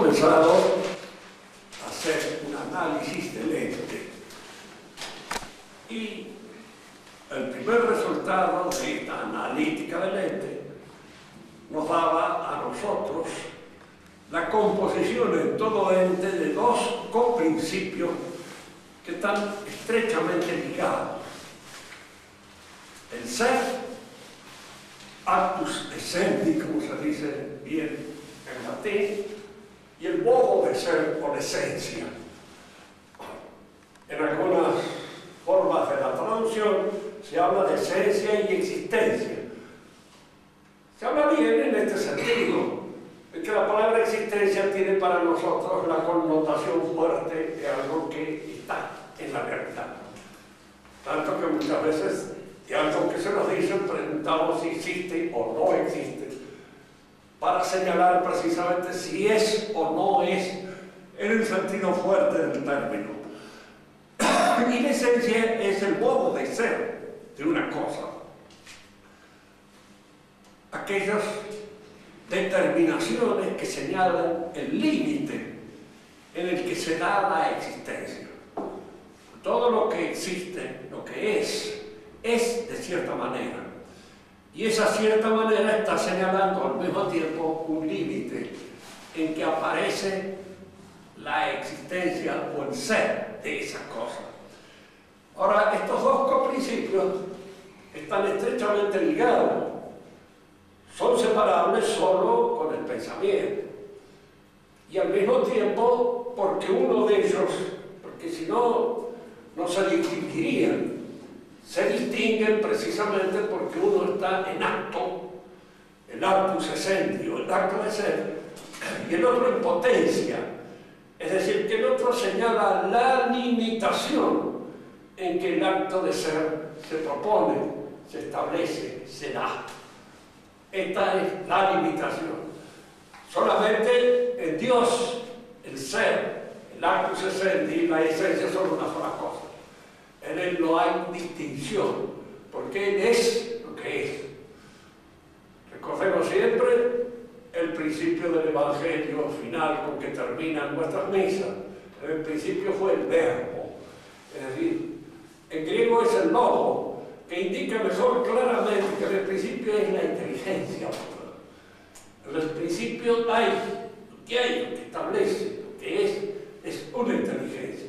comenzado a hacer un análisis del ente. Y el primer resultado de esta analítica del ente nos daba a nosotros la composición en todo ente de dos coprincipios que están estrechamente ligados. El ser, actus essendi, como se dice bien en latín, y el modo de ser o la esencia. En algunas formas de la traducción se habla de esencia y existencia. Se habla bien en este sentido, de que la palabra existencia tiene para nosotros la connotación fuerte de algo que está en la realidad. Tanto que muchas veces, y algo que se nos dice, preguntamos si existe o no existe, para señalar precisamente si es o no es en el sentido fuerte del término. Y la esencia es el modo de ser de una cosa. Aquellas determinaciones que señalan el límite en el que se da la existencia. Todo lo que existe, lo que es de cierta manera. Y esa cierta manera está señalando al mismo tiempo un límite en que aparece la existencia o el ser de esa cosa. Ahora, estos dos coprincipios están estrechamente ligados. Son separables solo con el pensamiento. Y al mismo tiempo, porque uno de ellos, porque si no, no se distinguirían. Se distinguen precisamente porque uno está en acto, el actus essendi, el acto de ser, y el otro en potencia. Es decir, que el otro señala la limitación en que el acto de ser se propone, se establece, se da. Esta es la limitación. Solamente en Dios, el ser, el actus essendi y la esencia son una sola cosa. En Él no hay distinción, porque Él es lo que es. Recordemos siempre el principio del Evangelio final con que terminan nuestras misas. En el principio fue el verbo. Es decir, en griego es el logo, que indica mejor claramente que en el principio es la inteligencia. En el principio hay lo que establece, lo que es una inteligencia.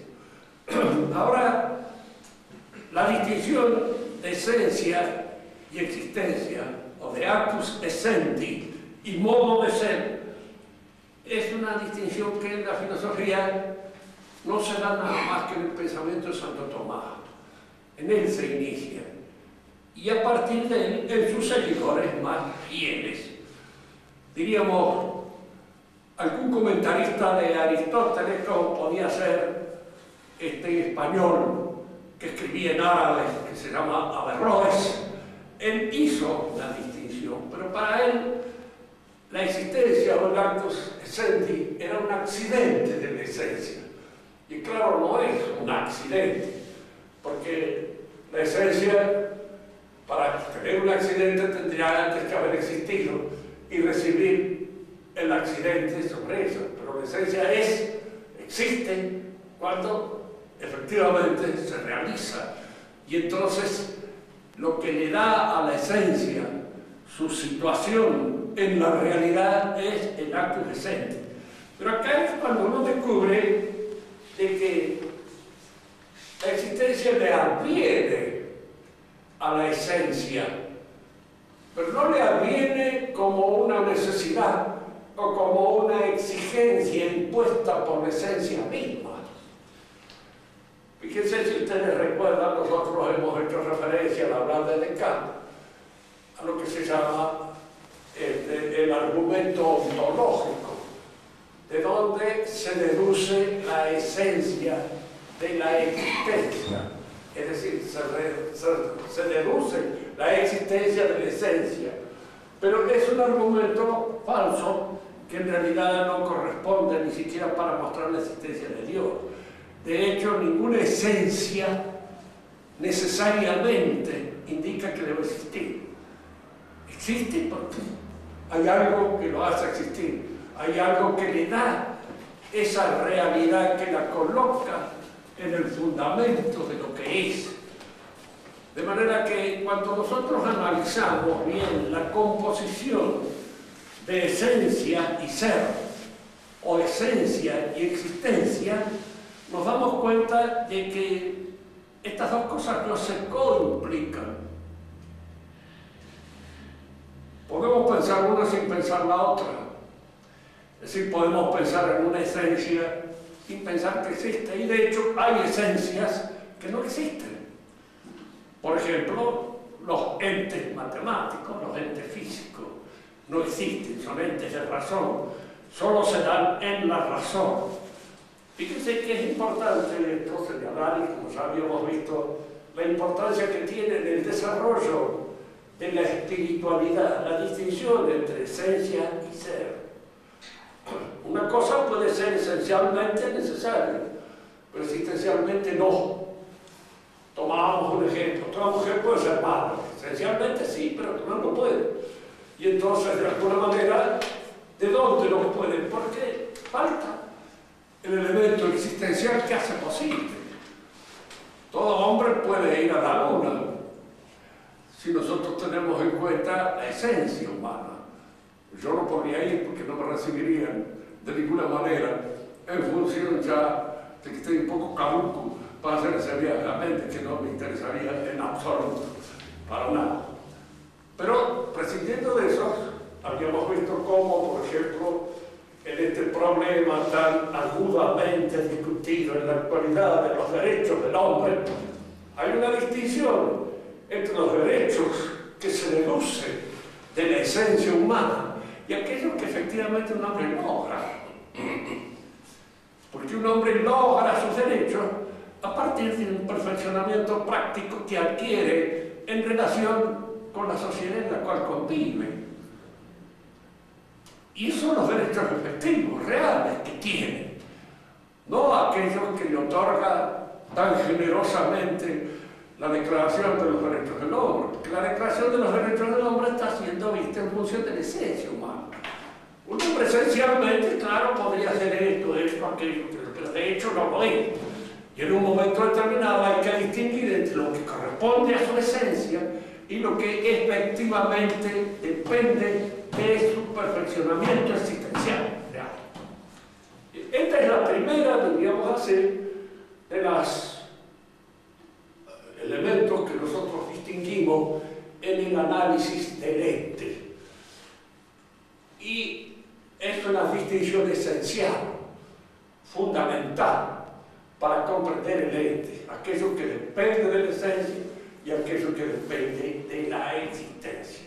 Ahora, la distinción de esencia y existencia, o de actus essendi y modo de ser, es una distinción que en la filosofía no se da nada más que en el pensamiento de Santo Tomás. En él se inicia. Y a partir de él, en sus seguidores más fieles. Diríamos, algún comentarista de Aristóteles, como podía ser este español, que escribía en árabe, que se llama Averroes, él hizo una distinción, pero para él la existencia o el actus essendi era un accidente de la esencia. Y claro, no es un accidente, porque la esencia, para tener un accidente, tendría antes que haber existido y recibir el accidente sobre eso. Pero la esencia existe cuando efectivamente se realiza, y entonces lo que le da a la esencia su situación en la realidad es el actus essendi. Pero acá es cuando uno descubre de que la existencia le adviene a la esencia, pero no le adviene como una necesidad o como una exigencia impuesta por la esencia misma. Fíjense, si ustedes recuerdan, nosotros hemos hecho referencia al hablar de Descartes a lo que se llama el argumento ontológico, de donde se deduce la esencia de la existencia. Es decir, se deduce la existencia de la esencia, pero es un argumento falso que en realidad no corresponde ni siquiera para mostrar la existencia de Dios. De hecho, ninguna esencia necesariamente indica que debe existir. Existe porque hay algo que lo hace existir, hay algo que le da esa realidad que la coloca en el fundamento de lo que es. De manera que cuando nosotros analizamos bien la composición de esencia y ser, o esencia y existencia, nos damos cuenta de que estas dos cosas no se coimplican. Podemos pensar una sin pensar la otra. Es decir, podemos pensar en una esencia sin pensar que existe. Y de hecho hay esencias que no existen. Por ejemplo, los entes matemáticos, los entes físicos, no existen, son entes de razón. Solo se dan en la razón. Fíjense que es importante esto señalar, y como ya habíamos visto, la importancia que tiene en el desarrollo de la espiritualidad, la distinción entre esencia y ser. Una cosa puede ser esencialmente necesaria, pero existencialmente no. Tomábamos un ejemplo, toda mujer puede ser madre, esencialmente sí, pero no puede. Y entonces, de alguna manera, ¿de dónde lo pueden? Porque falta el elemento existencial que hace posible. Todo hombre puede ir a la luna, si nosotros tenemos en cuenta la esencia humana. Yo no podría ir porque no me recibirían de ninguna manera, en función ya de que estoy un poco caduco para hacer ese viaje a la mente, que no me interesaría en absoluto, para nada. Pero, prescindiendo de eso, habíamos visto cómo, por ejemplo, en este problema tan agudamente discutido en la actualidad de los derechos del hombre, hay una distinción entre los derechos que se deducen de la esencia humana y aquellos que efectivamente un hombre logra. Porque un hombre logra sus derechos a partir de un perfeccionamiento práctico que adquiere en relación con la sociedad en la cual convive. Y esos son los derechos efectivos, reales, que tiene, no aquellos que le otorga tan generosamente la Declaración de los Derechos del Hombre, porque la Declaración de los Derechos del Hombre está siendo vista en función de la esencia humana. Un hombre esencialmente, claro, podría hacer esto, aquello, pero de hecho no lo es. Y en un momento determinado hay que distinguir entre lo que corresponde a su esencia y lo que efectivamente depende de su perfeccionamiento existencial real. Esta es la primera, diríamos así, de los elementos que nosotros distinguimos en el análisis del ente. Y es una distinción esencial, fundamental, para comprender el ente, aquello que depende de la esencia y aquello que depende de la existencia.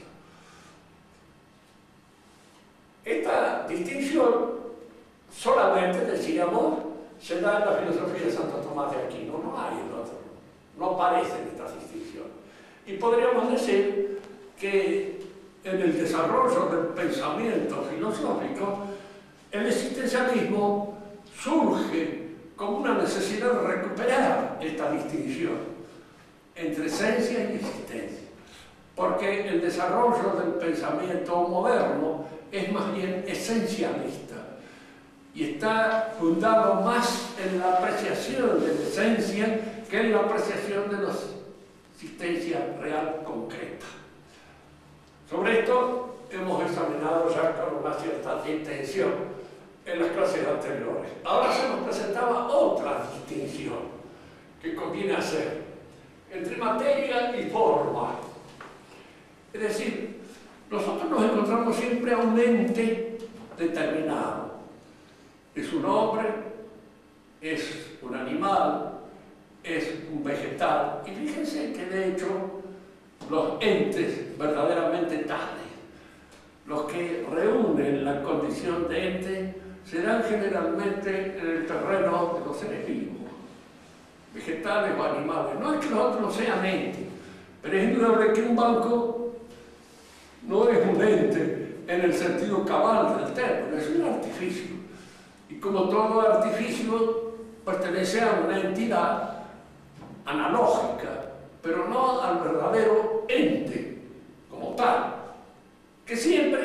Esta distinción solamente, decíamos, se da en la filosofía de Santo Tomás de Aquino, no hay en otro, no aparecen estas distinciones. Y podríamos decir que en el desarrollo del pensamiento filosófico, el existencialismo surge como una necesidad de recuperar esta distinción entre esencia y existencia. Porque el desarrollo del pensamiento moderno es más bien esencialista y está fundado más en la apreciación de la esencia que en la apreciación de la existencia real concreta. Sobre esto hemos examinado ya con una cierta intención en las clases anteriores. Ahora se nos presentaba otra distinción que conviene hacer entre materia y forma. Es decir, nosotros nos encontramos siempre a un ente determinado. Es un hombre, es un animal, es un vegetal. Y fíjense que de hecho los entes verdaderamente tales, los que reúnen la condición de ente, se dan generalmente en el terreno de los seres vivos, vegetales o animales. No es que los otros no sean entes, pero es indudable que un banco no es un ente en el sentido cabal del término, es un artificio. Y como todo artificio, pertenece a una entidad analógica, pero no al verdadero ente como tal, que siempre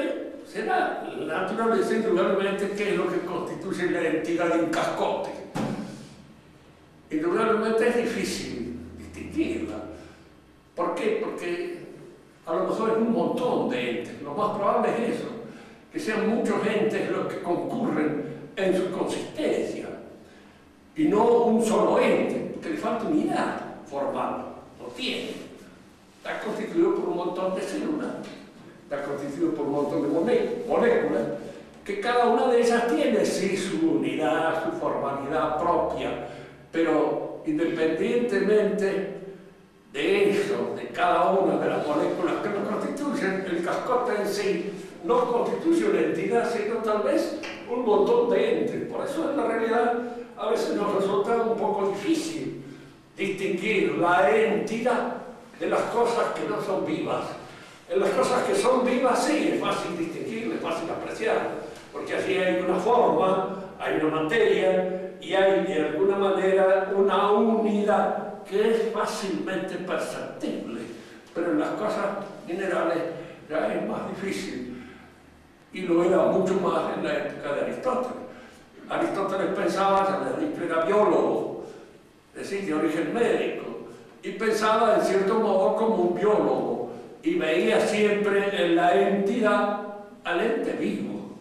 será la naturaleza, indudablemente, que es lo que constituye la entidad de un cascote. Indudablemente es difícil distinguirla. ¿Por qué? Porque a lo mejor es un montón de entes. Lo más probable es eso, que sean muchos entes los que concurren en su consistencia, y no un solo ente, porque le falta unidad formal, no tiene. Está constituido por un montón de células, está constituido por un montón de moléculas, que cada una de ellas tiene sí su unidad, su formalidad propia, pero independientemente de eso, de cada una de las moléculas que lo constituyen, el cascote en sí no constituye una entidad, sino tal vez un montón de entes. Por eso en la realidad a veces nos resulta un poco difícil distinguir la entidad de las cosas que no son vivas. En las cosas que son vivas sí es fácil distinguir, es fácil apreciar, porque allí hay una forma, hay una materia y hay de alguna manera una unidad que es fácilmente perceptible, pero en las cosas minerales ya es más difícil, y lo era mucho más en la época de Aristóteles. Aristóteles pensaba, ya era biólogo, es decir, de origen médico, y pensaba en cierto modo como un biólogo, y veía siempre en la entidad al ente vivo.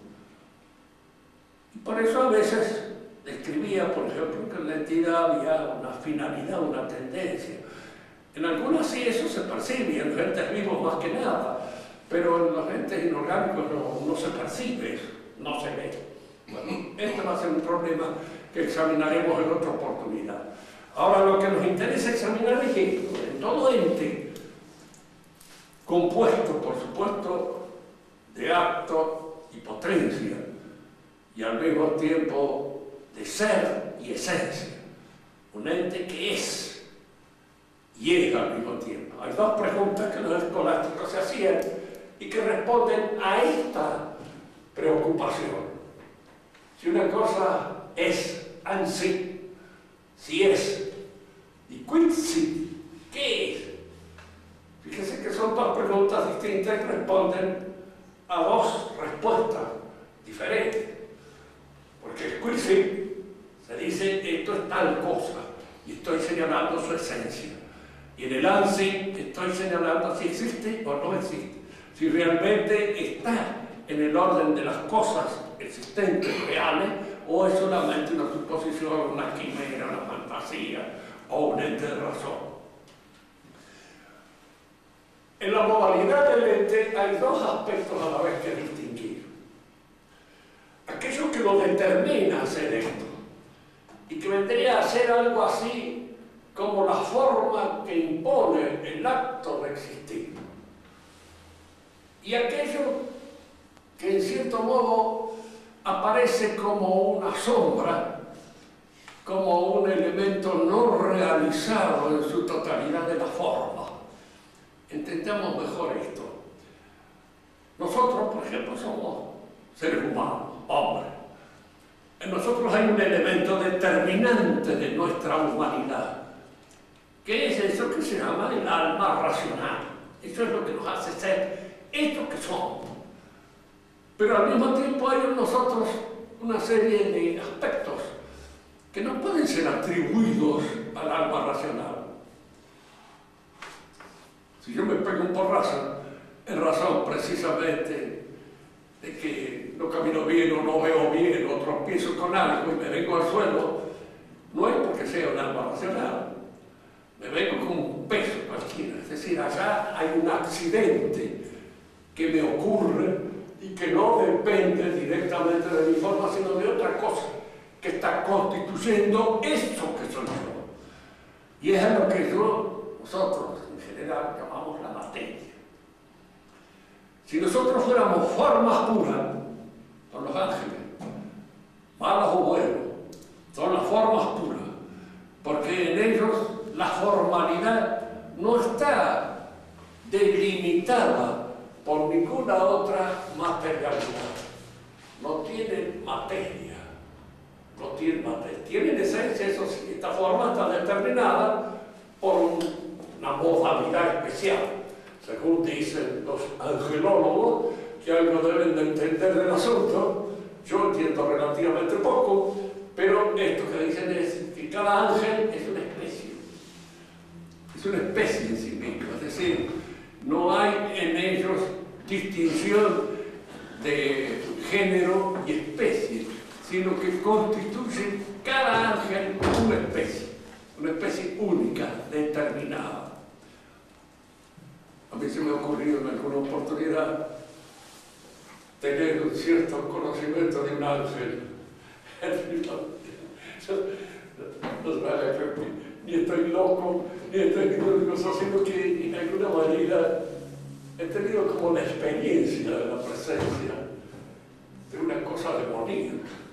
Y por eso a veces describía, por ejemplo, que en la entidad había una finalidad, una tendencia. En algunas sí eso se percibe, en los entes vivos más que nada, pero en los entes inorgánicos no se percibe eso, no se ve. Bueno, este va a ser un problema que examinaremos en otra oportunidad. Ahora, lo que nos interesa examinar es esto: en todo ente compuesto, por supuesto, de acto y potencia, y al mismo tiempo de ser y esencia, un ente que es y es al mismo tiempo. Hay dos preguntas que los escolásticos se hacían y que responden a esta preocupación. Si una cosa es en sí, si es, y quid si, ¿qué es? Fíjense que son dos preguntas distintas y responden a dos respuestas diferentes. Porque el quid si se dice esto es tal cosa y estoy señalando su esencia. Y en el ANSI estoy señalando si existe o no existe, si realmente está en el orden de las cosas existentes, reales, o es solamente una suposición, una quimera, una fantasía o un ente de razón. En la modalidad del ente hay dos aspectos a la vez que distinguir. Aquello que lo determina hacer esto, y que vendría a ser algo así como la forma que impone el acto de existir. Y aquello que en cierto modo aparece como una sombra, como un elemento no realizado en su totalidad de la forma. Entendamos mejor esto. Nosotros, por ejemplo, somos seres humanos, hombres. En nosotros hay un elemento determinante de nuestra humanidad, que es eso que se llama el alma racional. Eso es lo que nos hace ser esto que somos. Pero al mismo tiempo hay en nosotros una serie de aspectos que no pueden ser atribuidos al alma racional. Si yo me pego un porrazo, en razón precisamente de que no camino bien o no veo bien o tropiezo con algo y me vengo al suelo, no es porque sea un alma racional, me vengo con un peso cualquiera. Es decir, allá hay un accidente que me ocurre y que no depende directamente de mi forma, sino de otra cosa que está constituyendo eso que soy yo. Y es a lo que nosotros en general llamamos la materia. Si nosotros fuéramos formas puras, son los ángeles, malos o buenos, son las formas puras, porque en ellos la formalidad no está delimitada por ninguna otra materialidad. No tienen materia, no tienen materia. Tienen esencia, eso sí. Esta forma está determinada por una modalidad especial, según dicen los angelólogos, que que algo deben de entender del asunto. Yo entiendo relativamente poco, pero esto que dicen es que cada ángel es una especie. Es una especie en sí misma, es decir, no hay en ellos distinción de género y especie, sino que constituyen cada ángel una especie única, determinada. A mí se me ha ocurrido en alguna oportunidad tener un cierto conocimiento de un ángel. No vale, ni estoy loco, ni estoy cosa, sino que en alguna manera he tenido como la experiencia de la presencia de una cosa demoníaca.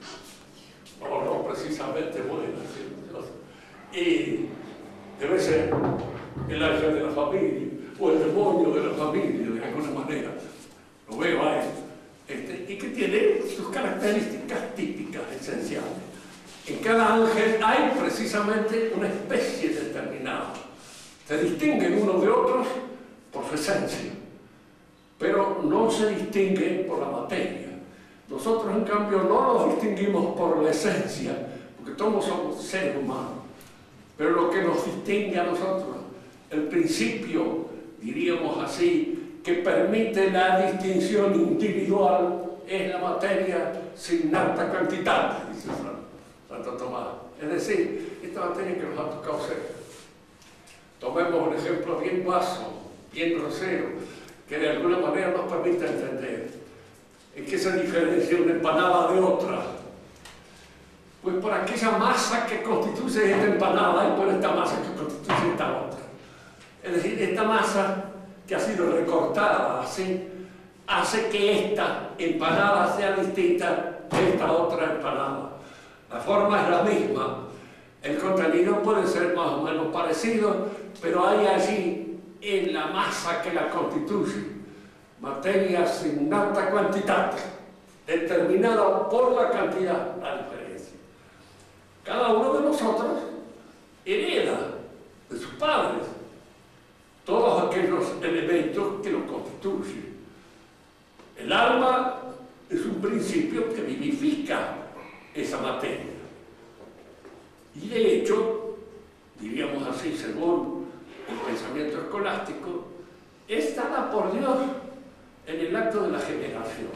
No precisamente buena, ¿sí? Y debe ser el ángel de la familia, o el demonio de la familia, de alguna manera. Lo veo ahí. Y que tiene sus características típicas, esenciales. En cada ángel hay precisamente una especie determinada. Se distinguen unos de otros por su esencia, pero no se distinguen por la materia. Nosotros, en cambio, no los distinguimos por la esencia, porque todos somos seres humanos. Pero lo que nos distingue a nosotros, el principio, diríamos así, que permite la distinción individual, es la materia signata quantitatis, dice Santo Tomás. Es decir, esta materia que nos ha tocado ser. Tomemos un ejemplo bien vasto, bien grosero, que de alguna manera nos permite entender. ¿En qué se diferencia una empanada de otra? Pues por aquella masa que constituye esta empanada y por esta masa que constituye esta otra. Es decir, esta masa que ha sido recortada así, hace que esta empanada sea distinta de esta otra empanada. La forma es la misma, el contenido puede ser más o menos parecido, pero hay allí en la masa que la constituye materia signata quantitatis, determinada por la cantidad, la diferencia. Cada uno de nosotros hereda de sus padres todos aquellos elementos que lo constituyen. El alma es un principio que vivifica esa materia. Y de hecho, diríamos así, según el pensamiento escolástico, es dada por Dios en el acto de la generación.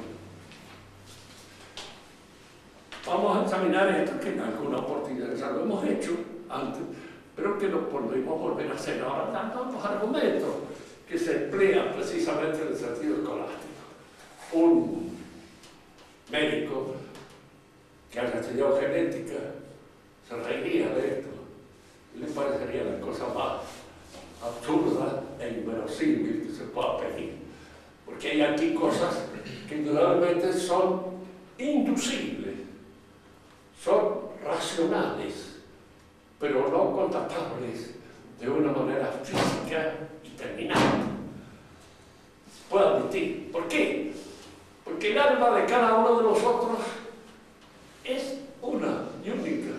Vamos a examinar esto, que en alguna oportunidad ya lo hemos hecho antes, pero que lo podemos volver a hacer ahora, dando los argumentos que se emplean precisamente en el sentido escolástico. Un médico que haya estudiado genética se reiría de esto y le parecería la cosa más absurda e inverosímil que se pueda pedir, porque hay aquí cosas que indudablemente son inducibles, son racionales, pero no contatables de una manera física y terminante. Puedo admitir. ¿Por qué? Porque el alma de cada uno de nosotros es una y única.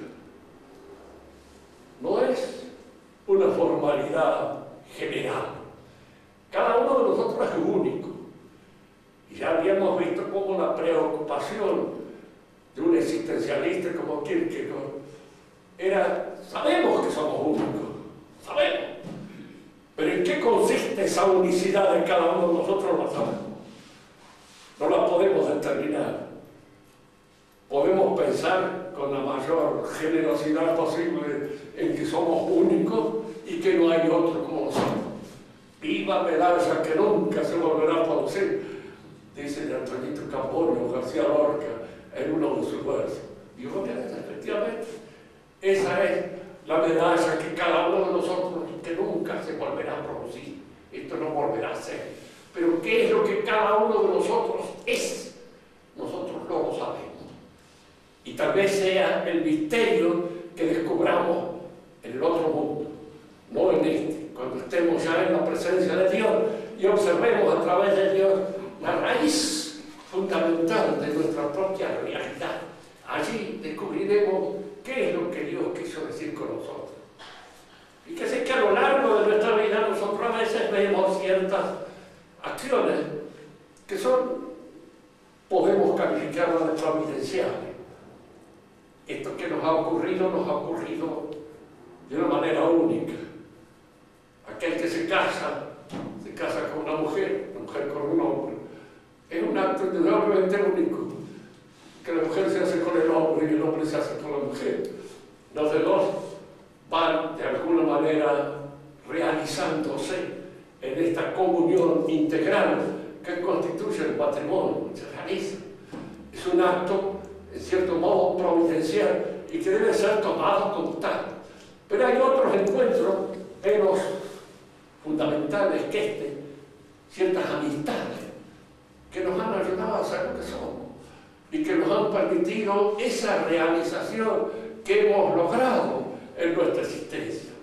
No es una formalidad general. Cada uno de nosotros es único. Y ya habíamos visto cómo la preocupación de un existencialista como Kierkegaard era, sabemos que somos únicos, sabemos. Pero ¿en qué consiste esa unicidad de cada uno de nosotros? No sabemos. No la podemos determinar. Podemos pensar con la mayor generosidad posible en que somos únicos y que no hay otro como nosotros. Viva medalla que nunca se volverá a producir, dice de Antoñito Campoño, García Lorca, en uno de sus versos. Digo que efectivamente esa es la medalla que cada uno de nosotros, que nunca se volverá a producir. Esto no volverá a ser. Pero ¿qué es lo que cada uno de nosotros es? Nosotros no lo sabemos. Y tal vez sea el misterio que descubramos en el otro mundo, no en este. Cuando estemos ya en la presencia de Dios y observemos a través de Dios la raíz fundamental de nuestra propia realidad. Allí descubriremos qué es lo que Dios quiso decir con nosotros. Y que sé que a lo largo de nuestra vida nosotros a veces vemos ciertas acciones que son providenciales. Esto que nos ha ocurrido de una manera única. Aquel que se casa con una mujer con un hombre. Es un acto indudablemente único, que la mujer se hace con el hombre y el hombre se hace con la mujer. Los dos van de alguna manera realizándose en esta comunión integral que constituye el matrimonio, se realiza. Es un acto, en cierto modo, providencial y que debe ser tomado como tal. Pero hay otros encuentros menos fundamentales que ciertas amistades que nos han ayudado a ser lo que somos y que nos han permitido esa realización que hemos logrado en nuestra existencia.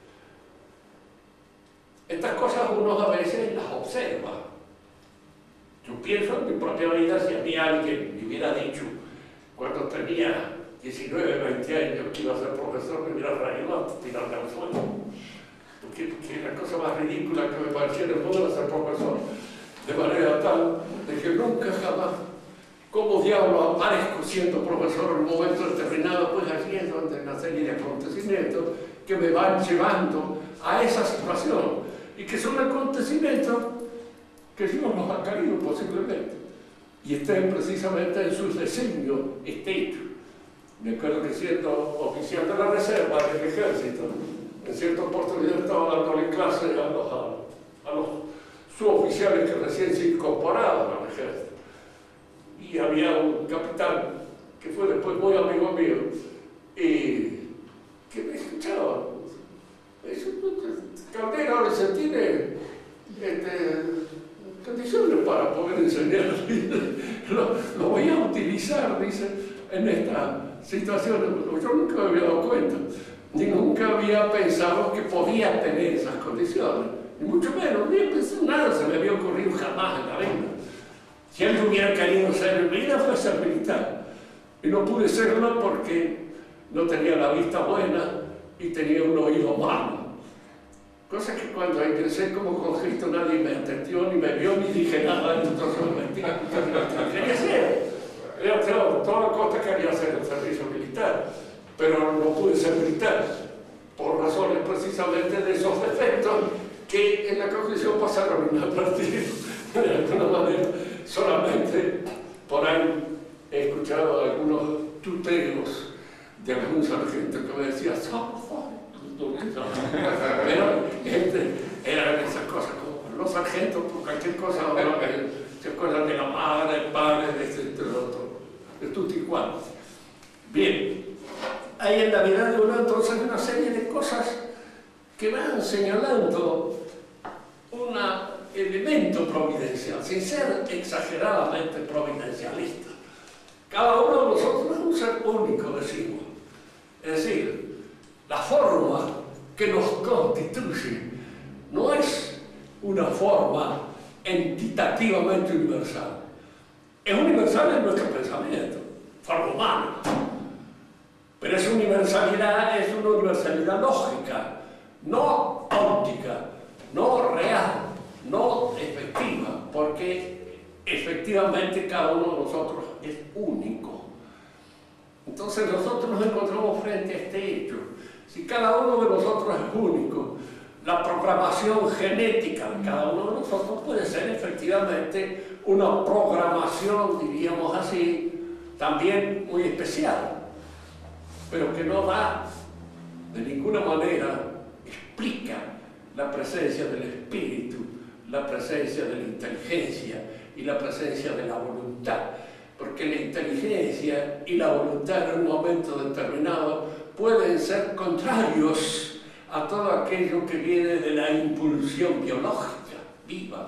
Estas cosas uno a veces las observa. Yo pienso en mi propia vida, si a mí alguien me hubiera dicho cuando tenía 19, 20 años que iba a ser profesor, me hubiera reído a tirarme al suelo. Porque la cosa más ridícula que me parecía en el mundo era ser profesor. De manera tal de que nunca jamás, como diablo aparezco siendo profesor en un momento determinado, pues allí es donde hay una serie de acontecimientos que me van llevando a esa situación y que son acontecimientos que Dios nos ha querido posiblemente y estén precisamente en sus designios hechos. Me acuerdo que siendo oficial de la reserva del ejército, en cierta oportunidad estaba dándole clase a los suboficiales que recién se incorporaban al ejército. Y había un capitán que fue después muy amigo mío y que me escuchaba. Me dice, Caldera ahora se tiene condiciones para poder enseñar. Lo voy a utilizar, dice, en esta situación. Yo nunca me había dado cuenta, ni nunca había pensado que podía tener esas condiciones. Ni mucho menos, ni pensé nada, se me había ocurrido jamás en la vida. Si él hubiera querido ser en vida, fue ser militar. Y no pude serlo porque no tenía la vista buena y tenía un oído malo. Cosa que cuando ingresé como con Cristo nadie me atendió, ni me vio, ni dije nada, y entonces me metí. Quería ser. Toda la costa quería hacer el servicio militar, pero no pude ser militar, por razones precisamente de esos defectos que en la conclusión pasaron inadvertidos, de alguna manera. Solamente por ahí he escuchado algunos tuteos de algún sargento que me decía, pero eran esas cosas, como los sargentos por cualquier cosa, se acuerdan de la madre, el padre, de lo otro, de tutti quanti. Bien, hay en la vida de uno entonces una serie de cosas que van señalando un elemento providencial, sin ser exageradamente providencialista. Cada uno de nosotros es un ser único, decimos. Es decir, la forma que nos constituye no es una forma entitativamente universal. Es universal en nuestro pensamiento, forma humana. Pero esa universalidad es una universalidad lógica, no óptica, no real, no efectiva, porque efectivamente cada uno de nosotros es único. Entonces nosotros nos encontramos frente a este hecho. Si cada uno de nosotros es único, la programación genética de cada uno de nosotros puede ser efectivamente una programación, diríamos así, también muy especial, pero que no da de ninguna manera, explica la presencia del espíritu, la presencia de la inteligencia y la presencia de la voluntad. Porque la inteligencia y la voluntad en un momento determinado pueden ser contrarios a todo aquello que viene de la impulsión biológica viva.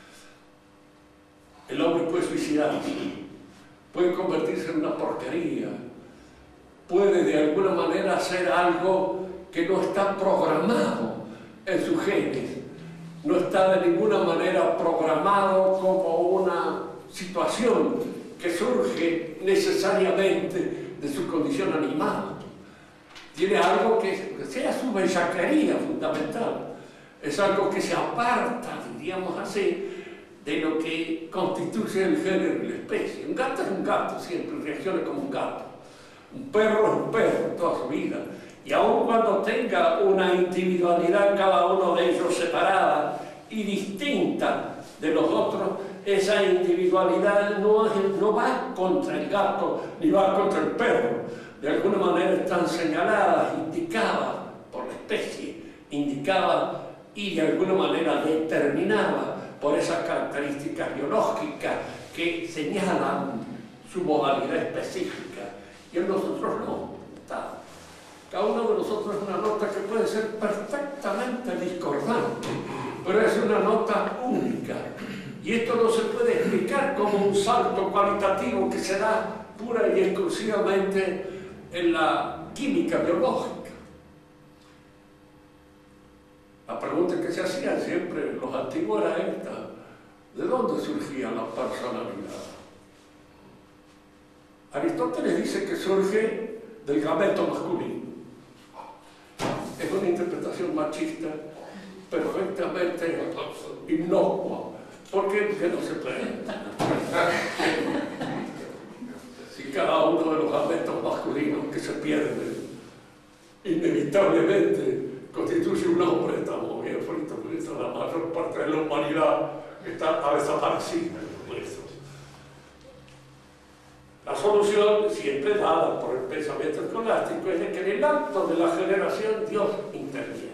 El hombre puede suicidarse, puede convertirse en una porquería, puede de alguna manera hacer algo que no está programado en sus genes, no está de ninguna manera programado como una situación que surge necesariamente de su condición animal. Tiene algo que sea su bellaquería fundamental, es algo que se aparta, diríamos así, de lo que constituye el género y la especie. Un gato es un gato siempre, reacciona como un gato. Un perro es un perro toda su vida. Y aun cuando tenga una individualidad cada uno de ellos separada y distinta de los otros, esa individualidad no va contra el gato ni va contra el perro. De alguna manera están señaladas, indicadas por la especie, indicadas y de alguna manera determinadas por esas características biológicas que señalan su modalidad específica. Y en nosotros no está. Cada uno de nosotros es una nota que puede ser perfectamente discordante, pero es una nota única. Y esto no se puede explicar como un salto cualitativo que se da pura y exclusivamente en la química biológica. La pregunta que se hacían siempre los antiguos era esta: ¿de dónde surgía la personalidad? Aristóteles dice que surge del gameto masculino. Es una interpretación machista perfectamente inocua. ¿Por qué? Porque no se puede. Si cada uno de los gametos masculinos que se pierden inevitablemente constituye un hombre, estamos bien fritos con eso. La mayor parte de la humanidad ha desaparecido por eso. La solución, siempre dada por el pensamiento escolástico, es de que en el acto de la generación Dios interviene.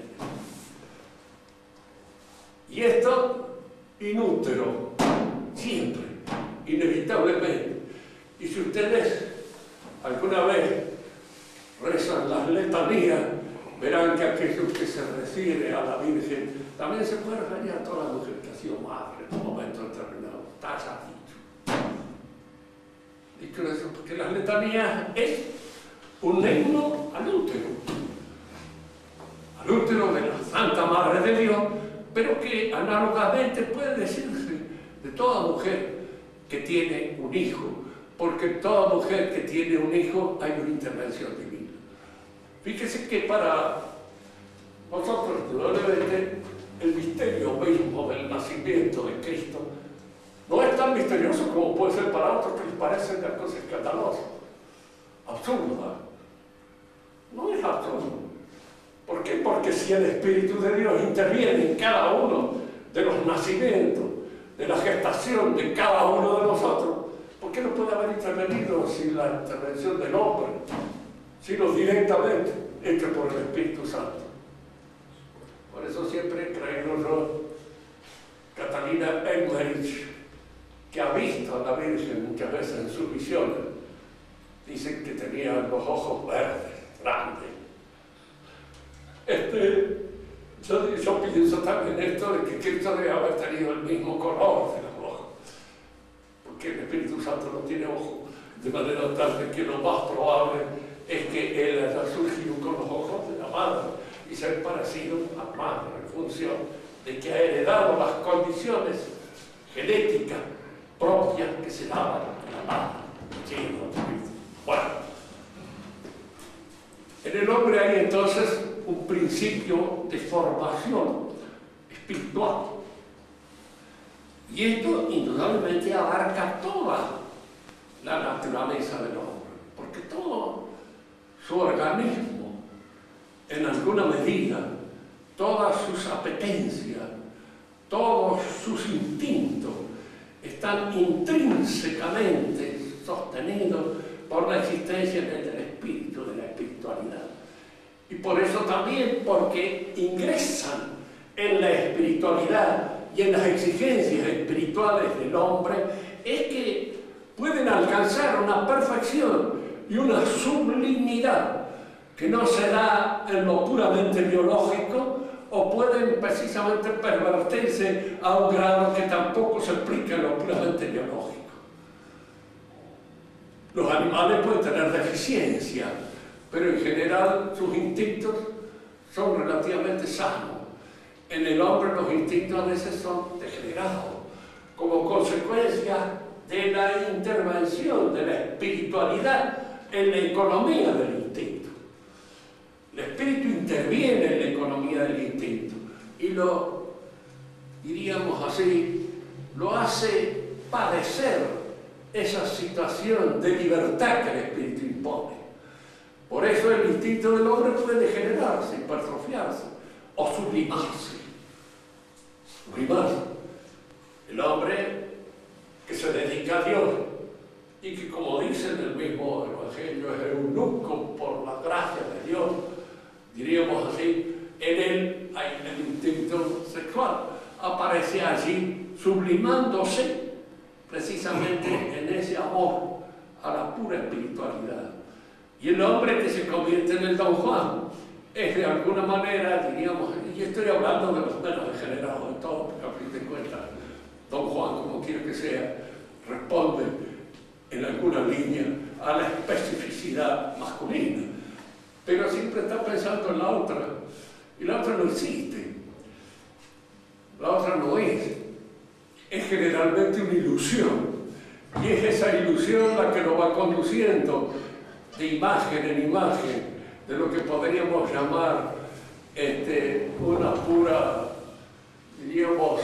Y esto inútero, siempre, inevitablemente. Y si ustedes alguna vez rezan las letanías, verán que aquello que se refiere a la Virgen también se puede referir a toda la mujer que ha sido madre en un momento determinado. Está ya dicho. Dicho eso, porque las letanías es un himno al útero de la Santa Madre de Dios, pero que análogamente puede decirse de toda mujer que tiene un hijo, porque toda mujer que tiene un hijo hay una intervención divina. Fíjese que para nosotros, probablemente, el misterio mismo del nacimiento de Cristo no es tan misterioso como puede ser para otros que les parece una cosa escandalosa, absurda. No es absurdo. ¿Por qué? Porque si el Espíritu de Dios interviene en cada uno de los nacimientos, de la gestación de cada uno de nosotros, ¿por qué no puede haber intervenido sin la intervención del hombre, sino directamente hecho por el Espíritu Santo? Por eso siempre creo yo, Catalina Emmerich, que ha visto a la Virgen muchas veces en sus visiones, dicen que tenía los ojos verdes, grandes. Yo pienso también esto de que Cristo debe haber tenido el mismo color de los ojos, porque el Espíritu Santo no tiene ojos, de manera tal de que lo más probable es que Él haya surgido con los ojos de la madre y ser parecido a la madre en función de que ha heredado las condiciones genéticas propias que se daban a la madre. Bueno, en el hombre hay entonces un principio de formación espiritual. Y esto indudablemente abarca toda la naturaleza del hombre, porque todo su organismo, en alguna medida, todas sus apetencias, todos sus instintos, están intrínsecamente sostenidos por la existencia del espíritu, de la espiritualidad. Y por eso también, porque ingresan en la espiritualidad y en las exigencias espirituales del hombre, es que pueden alcanzar una perfección y una sublimidad que no se da en lo puramente biológico, o pueden precisamente pervertirse a un grado que tampoco se explica en lo puramente biológico. Los animales pueden tener deficiencia, pero en general sus instintos son relativamente sanos. En el hombre los instintos a veces son degenerados, como consecuencia de la intervención de la espiritualidad en la economía del instinto. El espíritu interviene en la economía del instinto y lo, diríamos así, lo hace padecer esa situación de libertad que el espíritu impone. Por eso el instinto del hombre puede degenerarse, hipertrofiarse o sublimarse. El hombre que se dedica a Dios y que, como dice en el mismo Evangelio, es eunuco por la gracia de Dios, diríamos así, en él hay el instinto sexual, aparece allí sublimándose precisamente en ese amor a la pura espiritualidad. Y el hombre que se convierte en el Don Juan es de alguna manera, diríamos, y estoy hablando de los menos degenerados de todos, porque a fin de cuentas, Don Juan, como quiera que sea, responde en alguna línea a la especificidad masculina, pero siempre está pensando en la otra, y la otra no existe, la otra no es generalmente una ilusión, y es esa ilusión la que lo va conduciendo de imagen en imagen, de lo que podríamos llamar una pura, diríamos,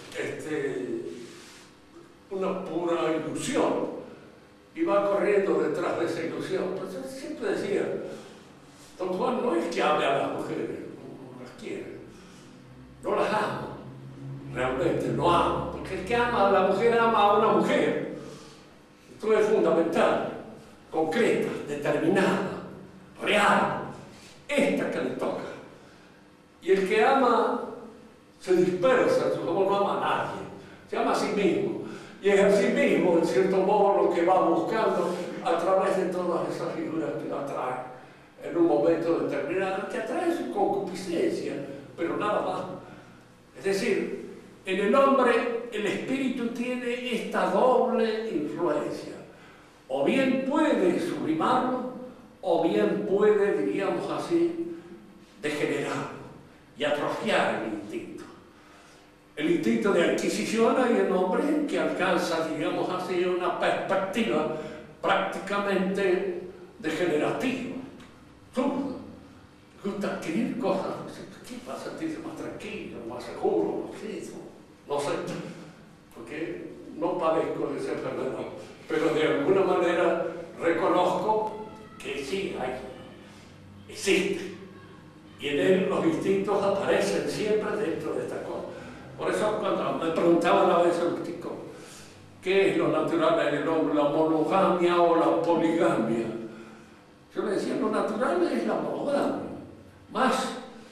una pura ilusión, y va corriendo detrás de esa ilusión. Pues yo siempre decía, Don Juan no es que ame a las mujeres, no las quiere, no las ama, realmente no ama, porque el que ama a la mujer ama a una mujer. Esto es fundamental, concreta, determinada, real, esta que le toca. Y el que ama se dispersa, su amor no ama a nadie, se ama a sí mismo. Y es a sí mismo, en cierto modo, lo que va buscando a través de todas esas figuras que lo atraen en un momento determinado, que atrae su concupiscencia, pero nada más. Es decir, en el hombre el espíritu tiene esta doble influencia. O bien puede sublimarlo, o bien puede, diríamos así, degenerarlo y atrofiar el instinto. El instinto de adquisición hay en hombre que alcanza, digamos así, una perspectiva prácticamente degenerativa, absurda. Gusta adquirir cosas, ¿qué va a sentirse más tranquilo, más seguro? No sé, porque no padezco de esa enfermedad, pero de alguna manera reconozco que sí existe, y en él los instintos aparecen siempre dentro de esta cosa. Por eso cuando me preguntaban a veces los chicos, ¿qué es lo natural en el hombre, la monogamia o la poligamia? Yo le decía, lo natural es la monogamia, más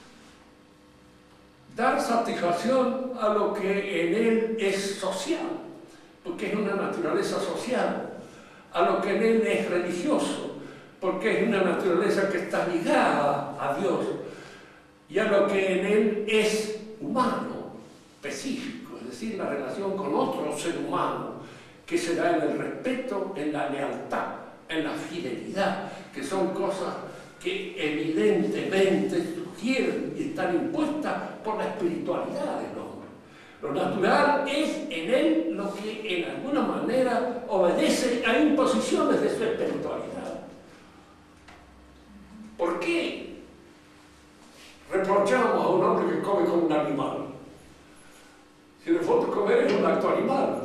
dar satisfacción a lo que en él es social, porque es una naturaleza social, a lo que en él es religioso, porque es una naturaleza que está ligada a Dios, y a lo que en él es humano, específico, es decir, la relación con otro ser humano, que se da en el respeto, en la lealtad, en la fidelidad, que son cosas que evidentemente sugieren y están impuestas por la espiritualidad del hombre. Lo natural es en él lo que en alguna manera obedece a imposiciones de su espiritualidad. ¿Por qué reprochamos a un hombre que come como un animal? Si en el fondo comer es un acto animal,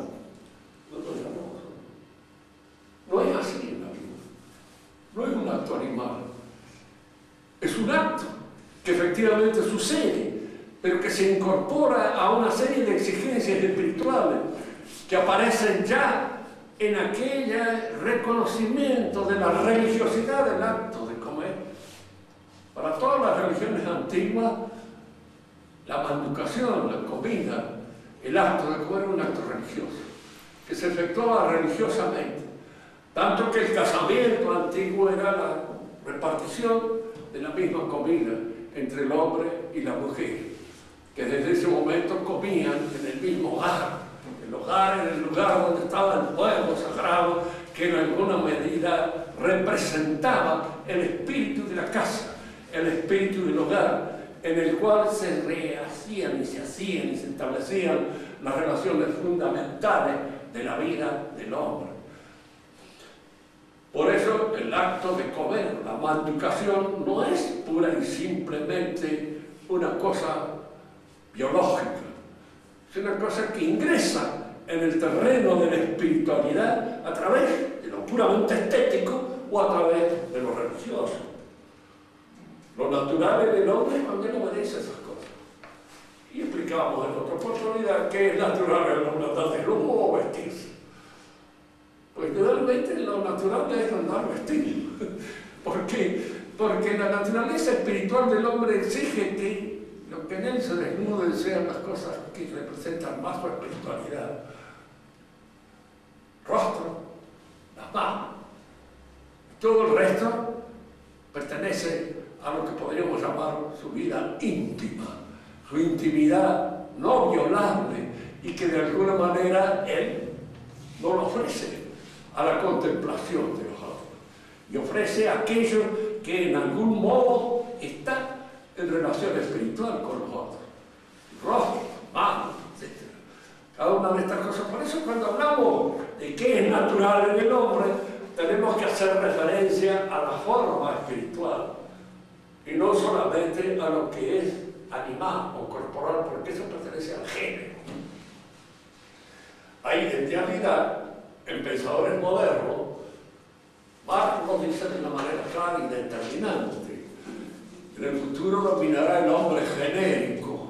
no es así en la vida, no es un acto animal, es un acto que efectivamente sucede, pero que se incorpora a una serie de exigencias espirituales que aparecen ya en aquel reconocimiento de la religiosidad del acto de comer. Para todas las religiones antiguas, la manducación, la comida, el acto de comer es un acto religioso, que se efectuaba religiosamente, tanto que el casamiento antiguo era la repartición de la misma comida entre el hombre y la mujer, que desde ese momento comían en el mismo hogar. El hogar era el lugar donde estaba el fuego sagrado, que en alguna medida representaba el espíritu de la casa, el espíritu del hogar, en el cual se rehacían y se hacían y se establecían las relaciones fundamentales de la vida del hombre. Por eso el acto de comer, la manducación, no es pura y simplemente una cosa biológica, es una cosa que ingresa en el terreno de la espiritualidad a través de lo puramente estético o a través de lo religioso. Lo natural en el hombre es cuando él obedece esas cosas. Y explicábamos en otra oportunidad que es natural en el hombre andar de lujo o vestirse. Pues realmente lo natural es andar vestido. ¿Por qué? Porque la naturaleza espiritual del hombre exige que lo que en él se desnude sean las cosas que representan más su espiritualidad. Rostro, las manos, todo el resto pertenece a lo que podríamos llamar su vida íntima, su intimidad no violable y que de alguna manera él no lo ofrece a la contemplación de los otros y ofrece aquello que en algún modo está en relación espiritual con los otros, rostro, manos, etc. Cada una de estas cosas. Por eso cuando hablamos de qué es natural en el hombre, tenemos que hacer referencia a la forma espiritual y no solamente a lo que es animal o corporal, porque eso pertenece al género. Hay en realidad, en pensadores modernos, Marx dice de una manera clara y determinante: en el futuro dominará el hombre genérico.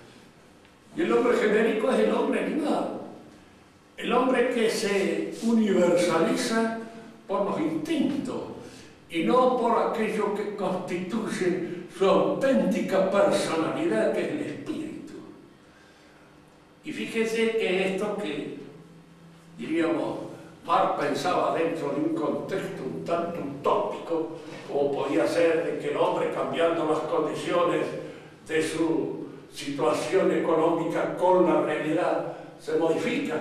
Y el hombre genérico es el hombre animal. El hombre que se universaliza por los instintos y no por aquello que constituye su auténtica personalidad, que es el espíritu. Y fíjese que esto que, diríamos, Marx pensaba dentro de un contexto un tanto utópico, como podía ser de que el hombre, cambiando las condiciones de su situación económica con la realidad, se modifica,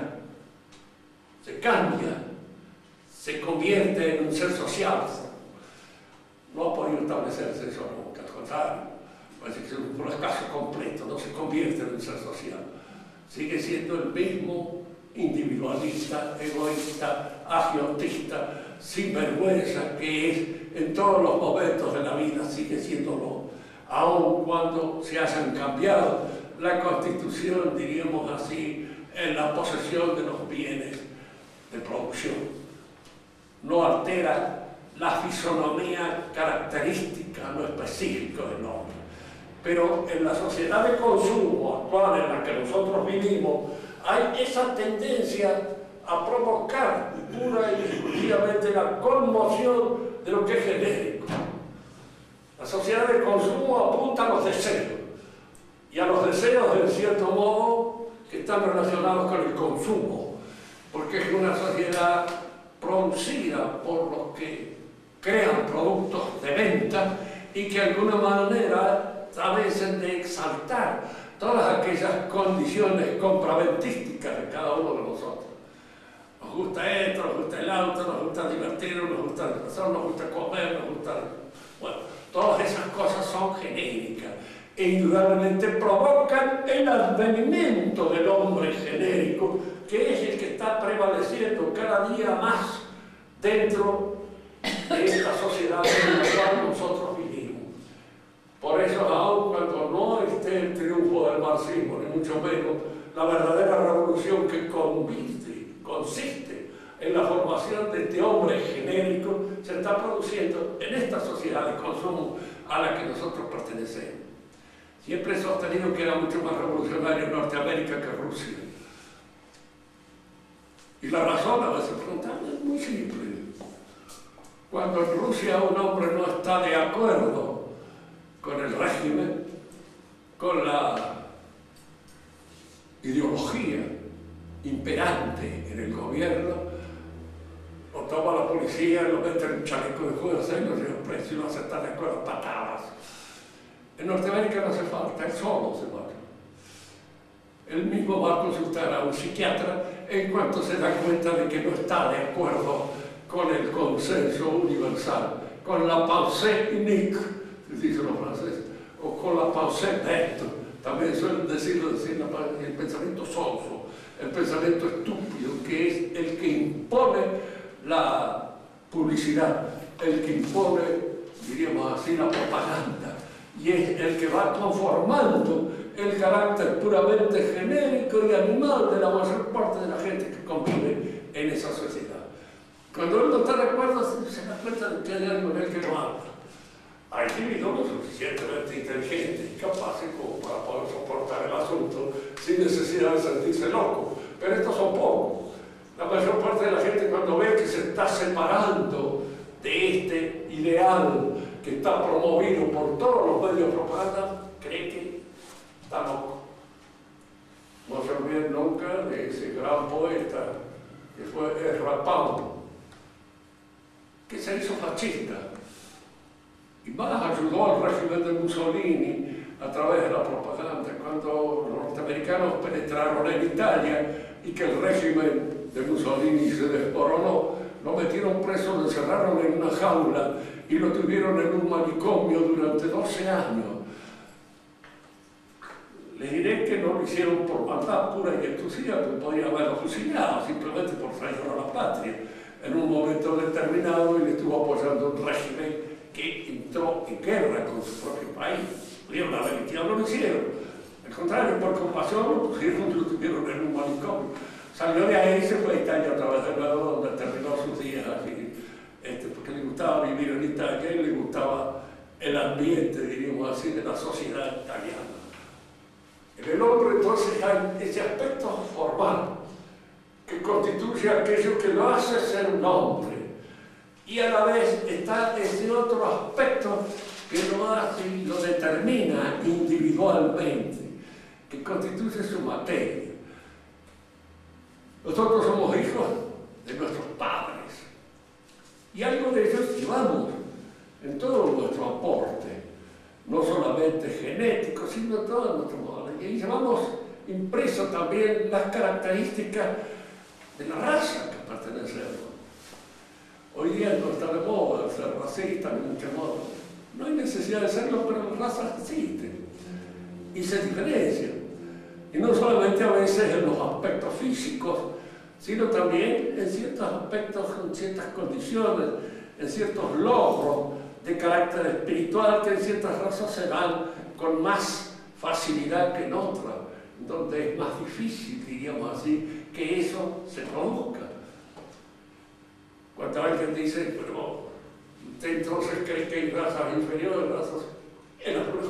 se cambia, se convierte en un ser social. No ha podido establecerse eso nunca, al contrario, parece que es un fracaso completo, no se convierte en un ser social, sigue siendo el mismo individualista, egoísta, agiotista, sinvergüenza que es en todos los momentos de la vida, sigue siéndolo, aun cuando se hayan cambiado la constitución, diríamos así, en la posesión de los bienes de producción. No altera la fisonomía característica, lo específico del hombre. Pero en la sociedad de consumo actual en la que nosotros vivimos, hay esa tendencia a provocar pura y exclusivamente la conmoción de lo que es genérico. La sociedad de consumo apunta a los deseos, y a los deseos, en cierto modo, que están relacionados con el consumo, porque es una sociedad producida por los que crean productos de venta y que de alguna manera travesen de exaltar todas aquellas condiciones compraventísticas de cada uno de nosotros. Nos gusta esto, nos gusta el auto, nos gusta divertirnos, nos gusta descansar, nos gusta comer, nos gusta... Bueno, todas esas cosas son genéricas e indudablemente provocan el advenimiento del hombre genérico, que es el que está prevaleciendo cada día más dentro de esta sociedad en la cual nosotros vivimos. Por eso, aun cuando no esté el triunfo del marxismo, ni mucho menos, la verdadera revolución que consiste en la formación de este hombre genérico, se está produciendo en esta sociedad de consumo a la que nosotros pertenecemos. Siempre he sostenido que era mucho más revolucionario Norteamérica que Rusia. Y la razón, a veces preguntan, es muy simple. Cuando en Rusia un hombre no está de acuerdo con el régimen, con la ideología imperante en el gobierno, lo toma la policía, lo mete en un chaleco de fuerza y lo lleva preso y no se está de acuerdo, patadas. En Norteamérica no hace falta, él solo se va. Él mismo va a consultar a un psiquiatra en cuanto se da cuenta de que no está de acuerdo con el consenso universal, con la pensée unique, dicen los franceses, o con la pensée bête, también suelen decirlo, el pensamiento sonso, el pensamiento estúpido, que es el que impone la publicidad, el que impone, diríamos así, la propaganda, y es el que va conformando el carácter puramente genérico y animal de la mayor parte de la gente que convive en esa sociedad. Cuando él no está de acuerdo, se da cuenta de que hay algo en él que no anda. Hay individuos lo suficientemente inteligentes y capaces como para poder soportar el asunto sin necesidad de sentirse loco, pero estos son pocos. La mayor parte de la gente, cuando ve que se está separando de este ideal que está promovido por todos los medios de propaganda, cree que está loco. No se olviden nunca de ese gran poeta que fue Ezra Pound, que se hizo fascista y más ayudó al régimen de Mussolini a través de la propaganda. Cuando los norteamericanos penetraron en Italia y que el régimen de Mussolini se desmoronó, lo metieron preso, lo encerraron en una jaula y lo tuvieron en un manicomio durante 12 años. Les diré que no lo hicieron por maldad pura y exclusiva, que podría haberlo fusilado simplemente por traición a la patria en un momento determinado, y le estuvo apoyando un régimen que entró en guerra con su propio país. Pudieron haber liquidado, no lo hicieron. Al contrario, por compasión lo pusieron, lo tuvieron en un manicomio. Salió de ahí y se fue a Italia otra vez de nuevo, donde terminó sus días así, porque le gustaba vivir en Italia y le gustaba el ambiente, diríamos así, de la sociedad italiana. En el hombre entonces hay ese aspecto formal que constituye aquello que lo hace ser un hombre, y a la vez está ese otro aspecto que lo hace y lo determina individualmente, que constituye su materia. Nosotros somos hijos de nuestros padres y algo de ellos llevamos en todo nuestro aporte, no solamente genético, sino todo nuestro modo. Y llevamos impreso también las características de la raza que pertenecemos. Hoy día no está de moda ser racista ni mucho modo. No hay necesidad de serlo, pero las razas existen y se diferencian. Y no solamente a veces en los aspectos físicos, sino también en ciertos aspectos, en ciertas condiciones, en ciertos logros de carácter espiritual que en ciertas razas se dan con más facilidad que en otras, donde es más difícil, diríamos así, que eso se produzca. Cuando alguien dice, pero usted entonces cree que hay razas inferiores, razas en algunas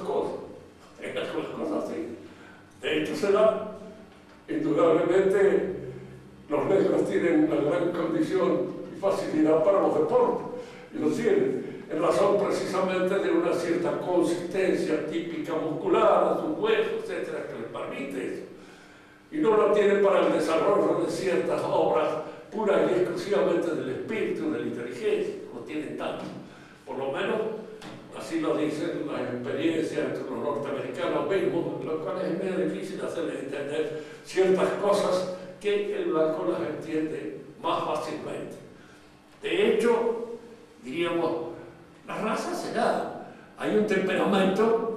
cosas sí. De hecho se da, indudablemente los negros tienen una gran condición y facilidad para los deportes, y lo tienen, en razón precisamente de una cierta consistencia típica muscular, de sus huesos, etcétera, que les permite eso. Y no lo tienen para el desarrollo de ciertas obras pura y exclusivamente del espíritu, de la inteligencia, no tienen tanto. Por lo menos, así lo dicen las experiencias entre los norteamericanos mismos, lo cual es medio difícil hacerles entender ciertas cosas que el blanco las entiende más fácilmente. De hecho, diríamos, la raza se da. Hay un temperamento.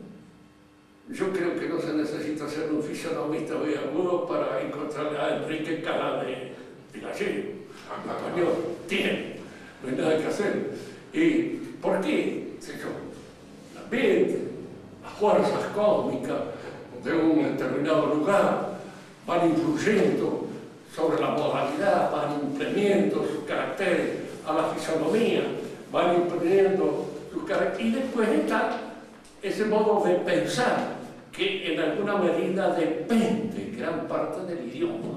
Yo creo que no se necesita ser un fisionomista muy agudo para encontrarle a Enrique cara de gallego, español. Tiene, no hay nada que hacer. ¿Y por qué? El ambiente, las fuerzas cósmicas de un determinado lugar van influyendo sobre la modalidad, van imprimiendo sus caracteres a la fisonomía, van imprimiendo sus caracteres, y después está ese modo de pensar que en alguna medida depende gran parte del idioma.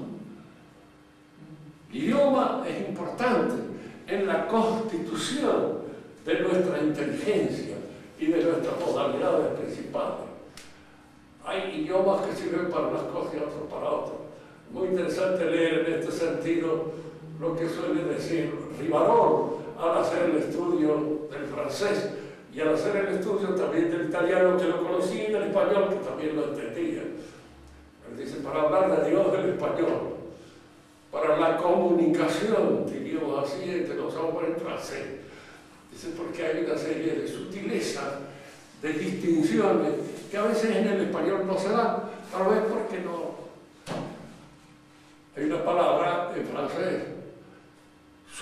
El idioma es importante en la constitución de nuestra inteligencia y de nuestras modalidades principales. Hay idiomas que sirven para unas cosas y otros para otras. Muy interesante leer en este sentido lo que suele decir Rivarol al hacer el estudio del francés y al hacer el estudio también del italiano, que lo conocí, y del español, que también lo entendía. Él dice, para hablar de Dios del español, para la comunicación, diríamos así, entre los hombres francés. Dice, porque hay una serie de sutilezas, de distinciones, que a veces en el español no se dan, tal vez porque no. Hay una palabra en francés,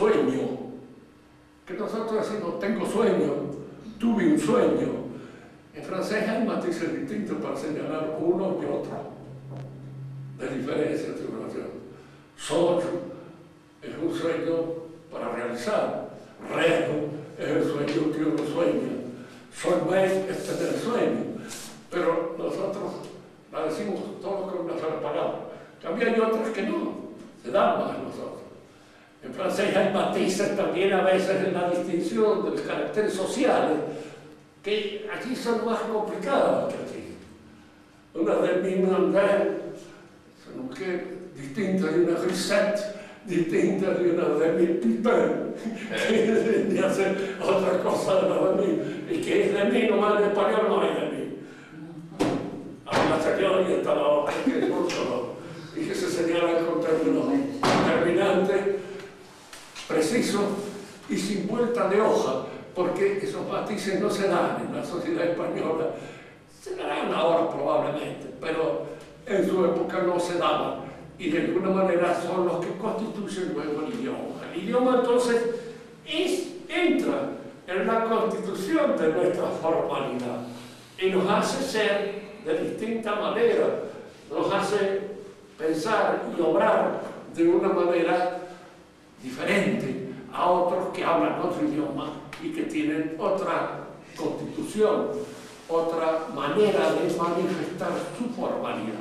sueño, que nosotros decimos, tengo sueño, tuve un sueño. En francés hay matices distintos para señalar uno y otro de diferencia entre una nación. Soy es un sueño para realizar. Rêve es el sueño que uno sueña. Soñar es tener sueño. Pero nosotros la decimos todos con una sola palabra. También hay otras que no, se dan más a nosotros. En francés hay matices también a veces en la distinción de los caracteres sociales, que aquí son más complicados que aquí. Una del mismo nivel, son distintas de una recette, distintas de una de mi pipel, que es de hacer otra cosa de la de mí, y que es de mí, nomás en español no hay de mí. A la señora y está la otra, que es otro, y que se señala con términos terminantes, precisos y sin vuelta de hoja, porque esos matices no se dan en la sociedad española. Se darán ahora probablemente, pero en su época no se daban, y de alguna manera son los que constituyen luego el idioma. El idioma entonces entra en la constitución de nuestra formalidad y nos hace ser de distinta manera, nos hace pensar y obrar de una manera diferente a otros que hablan otro idioma y que tienen otra constitución, otra manera de manifestar su formalidad.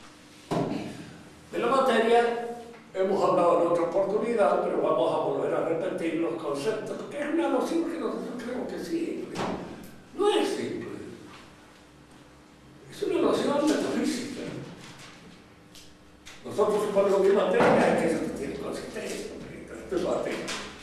De la materia hemos hablado en otra oportunidad, pero vamos a volver a repetir los conceptos, porque es una noción que nosotros creemos que es simple. No es simple. Es una noción metafísica. Nosotros suponemos que materia es aquello que tiene consistencia, esto es materia.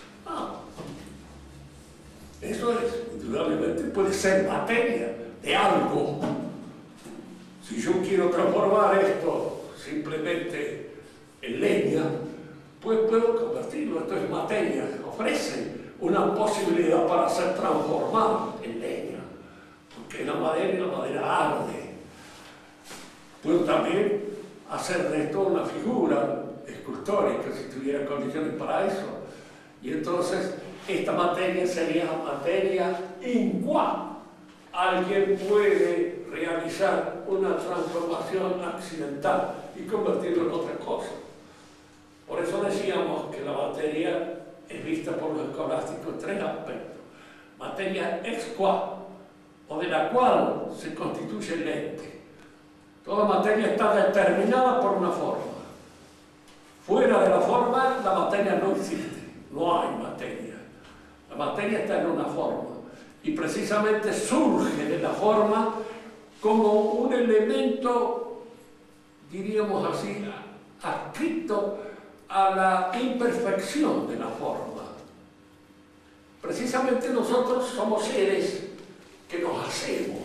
Eso es, indudablemente, puede ser materia de algo. Si yo quiero transformar esto simplemente en leña, pues puedo convertirlo, esto es materia, ofrece una posibilidad para ser transformado en leña, porque la madera arde. Puedo también hacer de esto una figura escultórica, si tuviera condiciones para eso, y entonces esta materia sería materia in qua alguien puede realizar una transformación accidental y convertirlo en otra cosa. Por eso decíamos que la materia es vista por los escolásticos en tres aspectos. Materia ex qua, o de la cual se constituye el ente. Toda materia está determinada por una forma. Fuera de la forma, la materia no existe, no hay materia. La materia está en una forma y precisamente surge de la forma como un elemento, diríamos así, adscrito a la imperfección de la forma. Precisamente nosotros somos seres que nos hacemos,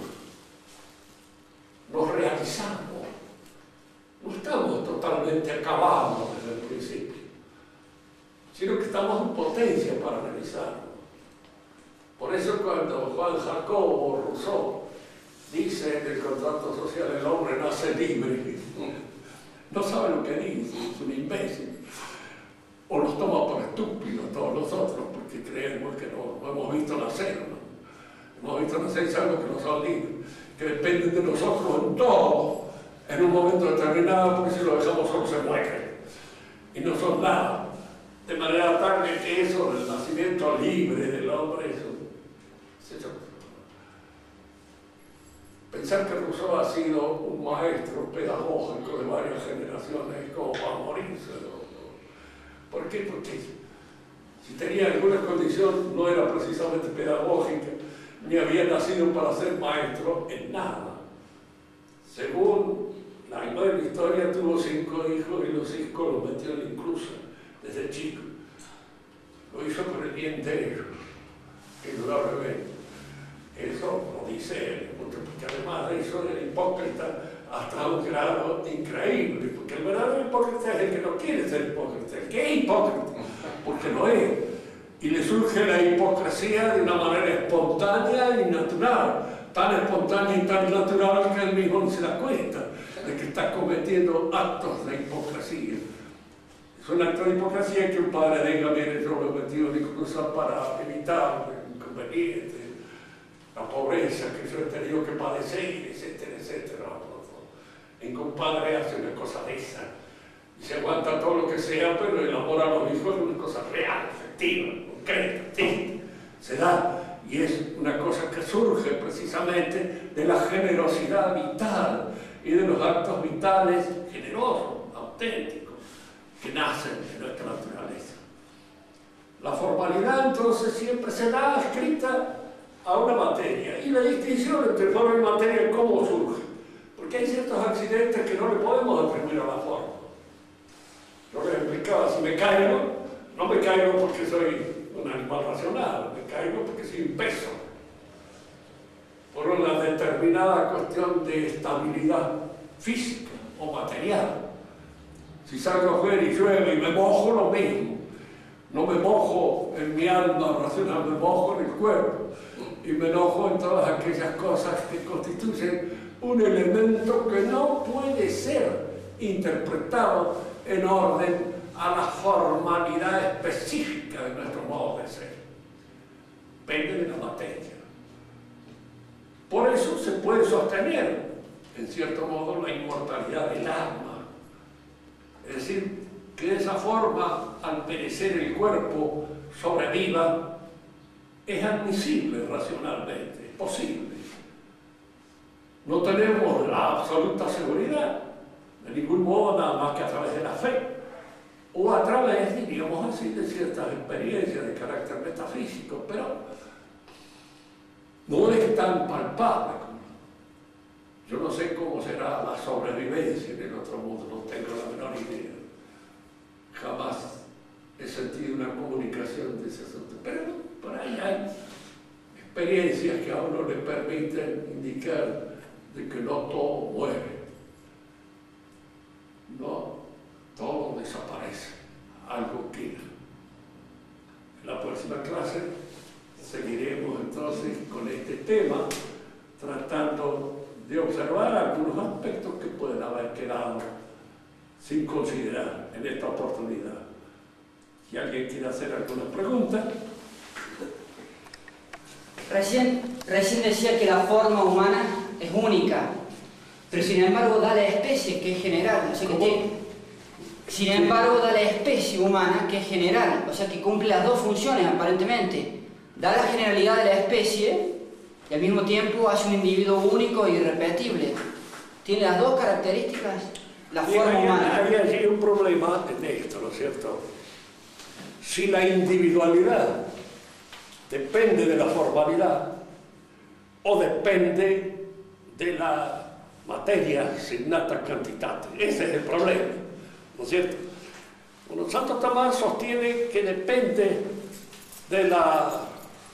nos realizamos, no estamos totalmente acabados desde el principio, sino que estamos en potencia para realizarlo. Por eso cuando Juan Jacobo Rousseau dice en el contrato social el hombre nace libre, no sabe lo que dice, es un imbécil. O nos toma por estúpidos todos nosotros, porque creemos que no hemos visto nacer, ¿no? Hemos visto nacer y sabemos que no son libres, que dependen de nosotros en todo, en un momento determinado, porque si lo dejamos solo se mueren y no son nada. De manera tal que eso del nacimiento libre del hombre, eso. Pensar que Rousseau ha sido un maestro pedagógico de varias generaciones es como para morirse, ¿no? ¿Por qué? Porque si tenía alguna condición no era precisamente pedagógica, ni había nacido para ser maestro en nada. Según la misma historia, tuvo 5 hijos y los 5 los metió en la inclusa desde chico. Lo hizo por el bien de ellos, indudablemente. Eso lo dice él, porque además de eso era hipócrita hasta un grado increíble, porque el verdadero hipócrita es el que no quiere ser hipócrita, el que es hipócrita, porque lo es. Y le surge la hipocresía de una manera espontánea y natural, tan espontánea y tan natural que él mismo no se da cuenta de que está cometiendo actos de hipocresía. Es un acto de hipocresía que un padre diga, mire, yo lo he metido incluso para evitar inconvenientes. la pobreza que yo he tenido que padecer, etcétera, etcétera. En compadre hace una cosa de esa y se aguanta todo lo que sea, pero el amor a los hijos es una cosa real, efectiva, concreta, sí, se da, y es una cosa que surge precisamente de la generosidad vital y de los actos vitales generosos, auténticos, que nacen de nuestra naturaleza. La formalidad entonces siempre se da adscrita a una materia, y la distinción entre forma y materia, ¿cómo surge? Porque hay ciertos accidentes que no le podemos atribuir a la forma. Yo les explicaba, si me caigo, no me caigo porque soy un animal racional, me caigo porque soy un peso, por una determinada cuestión de estabilidad física o material. Si salgo afuera y llueve y me mojo, lo mismo. No me mojo en mi alma racional, me mojo en el cuerpo y me enojo en todas aquellas cosas que constituyen un elemento que no puede ser interpretado en orden a la formalidad específica de nuestro modo de ser. Depende de la materia. Por eso se puede sostener, en cierto modo, la inmortalidad del alma. Es decir, que de esa forma, al perecer el cuerpo, sobreviva, es admisible racionalmente, es posible. No tenemos la absoluta seguridad, de ningún modo, nada más que a través de la fe, o a través, diríamos así, de ciertas experiencias de carácter metafísico, pero no es tan palpable. Yo no sé cómo será la sobrevivencia en el otro mundo, no tengo la menor idea. Jamás he sentido una comunicación de ese asunto, pero por ahí hay experiencias que a uno le permiten indicar de que no todo muere, no todo desaparece, algo queda. En la próxima clase seguiremos entonces con este tema, tratando de observar algunos aspectos que pueden haber quedado sin considerar en esta oportunidad. Si alguien quiere hacer alguna pregunta. Recién decía que la forma humana es única, pero sin embargo da la especie, que es general, o sea que sin embargo da la especie humana, que es general, o sea que cumple las dos funciones aparentemente. Da la generalidad de la especie y al mismo tiempo hace un individuo único e irrepetible. Tiene las dos características, la forma humana. Hay allí un problema en esto, ¿no es cierto? Si la individualidad depende de la formalidad o depende de la materia signata quantitate. Ese es el problema, ¿no es cierto? Bueno, Santo Tomás sostiene que depende de la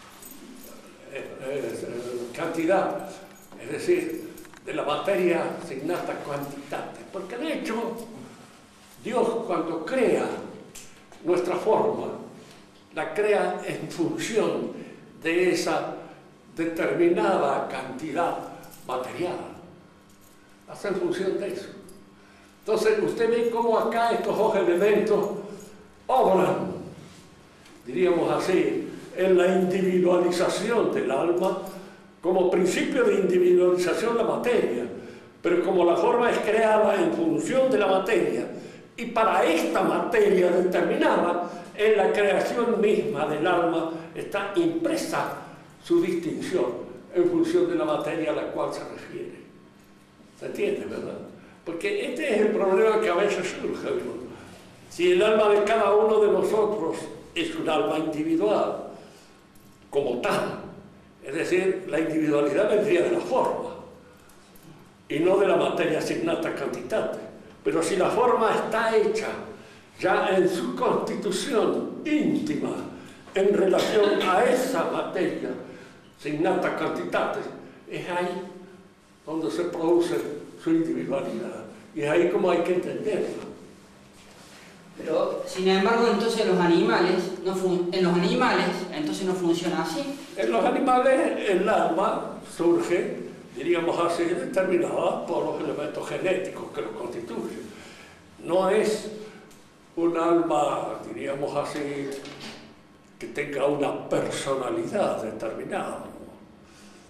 cantidad, es decir, de la materia signata quantitate, porque de hecho Dios, cuando crea nuestra forma, la crea en función de esa determinada cantidad material, hace en función de eso. Entonces usted ve cómo acá estos dos elementos obran, diríamos así, en la individualización del alma, como principio de individualización la materia, pero como la forma es creada en función de la materia, y para esta materia determinada, en la creación misma del alma está impresa su distinción en función de la materia a la cual se refiere. ¿Se entiende, verdad? Porque este es el problema que a veces surge, ¿no? Si el alma de cada uno de nosotros es un alma individual, como tal, es decir, la individualidad vendría de la forma y no de la materia signata quantitate. Pero si la forma está hecha ya en su constitución íntima en relación a esa materia signata quantitate, es ahí donde se produce su individualidad y es ahí como hay que entenderla. Pero, sin embargo, entonces en los animales entonces no funciona así. En los animales el alma surge, diríamos así, determinada por los elementos genéticos que lo constituyen. No es un alma, diríamos así, que tenga una personalidad determinada, ¿no?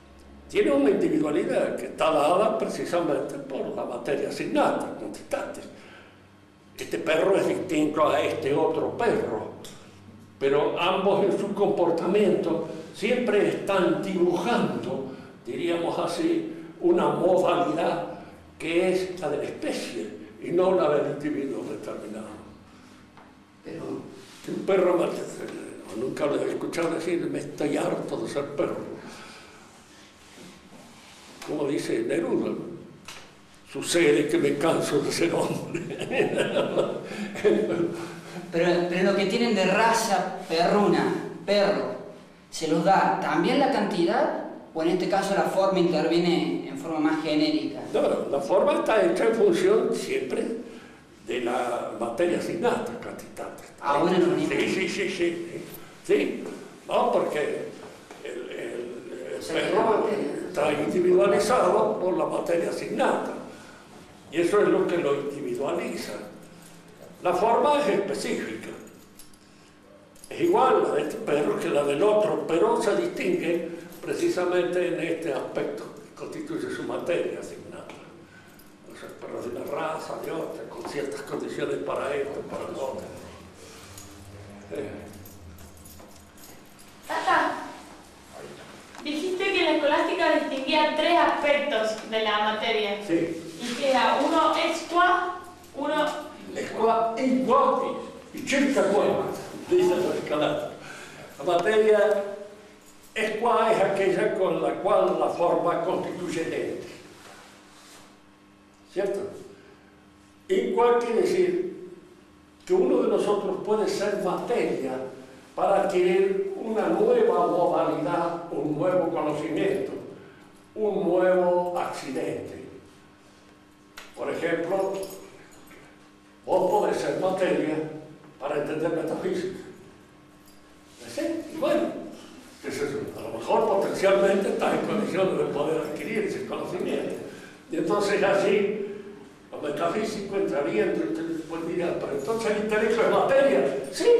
tiene una individualidad que está dada precisamente por la materia asignata, constantes. Este perro es distinto a este otro perro, pero ambos en su comportamiento siempre están dibujando, diríamos así, una modalidad que es la de la especie y no la del individuo determinado. Pero Un perro, nunca lo he escuchado decir, me estoy harto de ser perro. Como dice Neruda, ¿no? Sucede que me canso de ser hombre. pero lo que tienen de raza perruna, perro, ¿se los da también la cantidad? ¿O en este caso la forma interviene en forma más genérica? No, la forma está hecha en función siempre de la materia asignata, cantidad. Ahora en los animales. Sí, no, porque el perro está individualizado por la materia asignata. Y eso es lo que lo individualiza. La forma es específica. Es igual la de este perro que la del otro, pero se distingue precisamente en este aspecto que constituye su materia asignada. O sea, perros de una raza, de otra, con ciertas condiciones para esto, para lo otro. Tata, dijiste que la escolástica distinguía tres aspectos de la materia. Sí. Y que era uno ex qua, uno... Ex qua, in qua y circa qua, dice la escolástica. La materia ex qua es aquella con la cual la forma constituye el ente. ¿Cierto? In qua quiere decir que uno de nosotros puede ser materia para adquirir una nueva modalidad, un nuevo conocimiento, un nuevo accidente. Por ejemplo, vos podés ser materia para entender metafísica. ¿Sí? Y bueno, a lo mejor potencialmente estás en condiciones de poder adquirir ese conocimiento. Y entonces allí, lo metafísico entraría entre ustedes, pues dirían, pero entonces el intelecto es materia. Sí.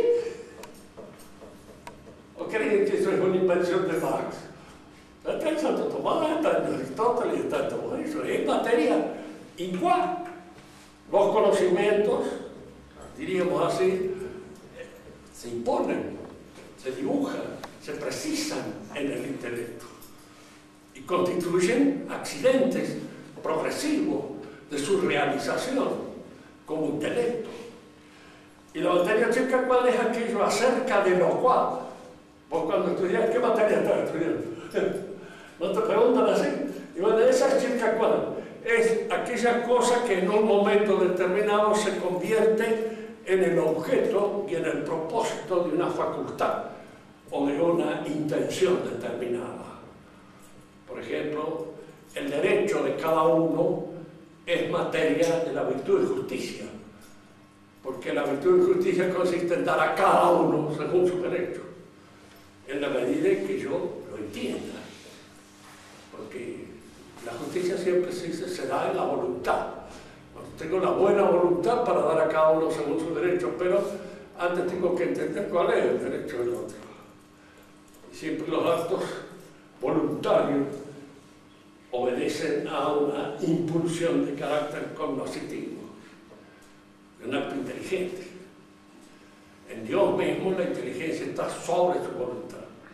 ¿O creen que eso es una invención de Marx? Está en Santo Tomás, está en Aristóteles, está en todo eso. Es materia igual. Los conocimientos, diríamos así, se imponen, se dibujan, se precisan en el intelecto y constituyen accidentes progresivos de su realización como intelecto. Y la materia chica, ¿cuál es aquello acerca de lo cual? Vos cuando estudias, ¿qué materia estás estudiando? ¿No te preguntan así? Y bueno, esa chica, ¿cuál? Es aquella cosa que en un momento determinado se convierte en el objeto y en el propósito de una facultad o de una intención determinada. Por ejemplo, el derecho de cada uno es materia de la virtud de justicia, porque la virtud de justicia consiste en dar a cada uno según su derecho, en la medida en que yo lo entienda, porque la justicia siempre se da en la voluntad. Tengo la buena voluntad para dar a cada uno según su derecho, pero antes tengo que entender cuál es el derecho del otro. Y siempre los actos voluntarios obedecen a una impulsión de carácter cognoscitivo, de un acto inteligente. En Dios mismo la inteligencia está sobre su voluntad.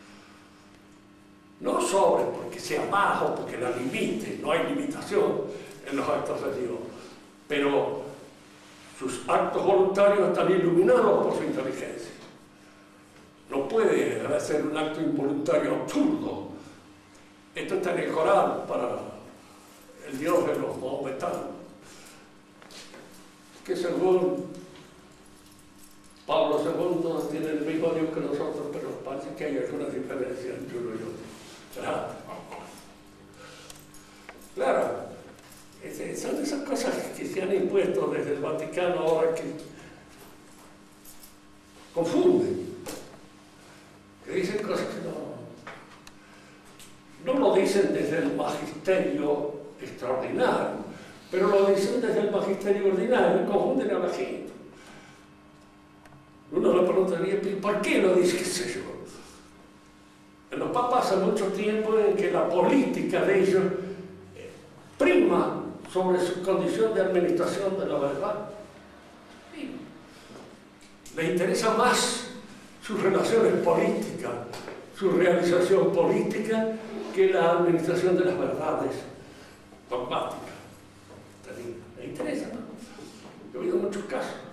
No sobre porque sea más o porque la limite, no hay limitación en los actos de Dios, pero sus actos voluntarios están iluminados por su inteligencia. No puede hacer un acto involuntario absurdo. Esto está en el Corán para el Dios de los mahometanos, que según Pablo II tiene el mismo Dios que nosotros, pero parece que hay alguna diferencia entre uno y otro. Claro, son esas cosas que se han impuesto desde el Vaticano ahora que confunden, que dicen cosas que no lo dicen desde el magisterio extraordinario, pero lo dicen desde el magisterio ordinario y confunden a la gente. Uno le preguntaría, ¿por qué lo dice, qué sé yo? En los Europa pasa mucho tiempo en que la política de ellos prima sobre su condición de administración de la verdad. Les interesa más sus relaciones políticas, su realización política, que la administración de las verdades dogmáticas. Les interesa, ¿no? He oído muchos casos.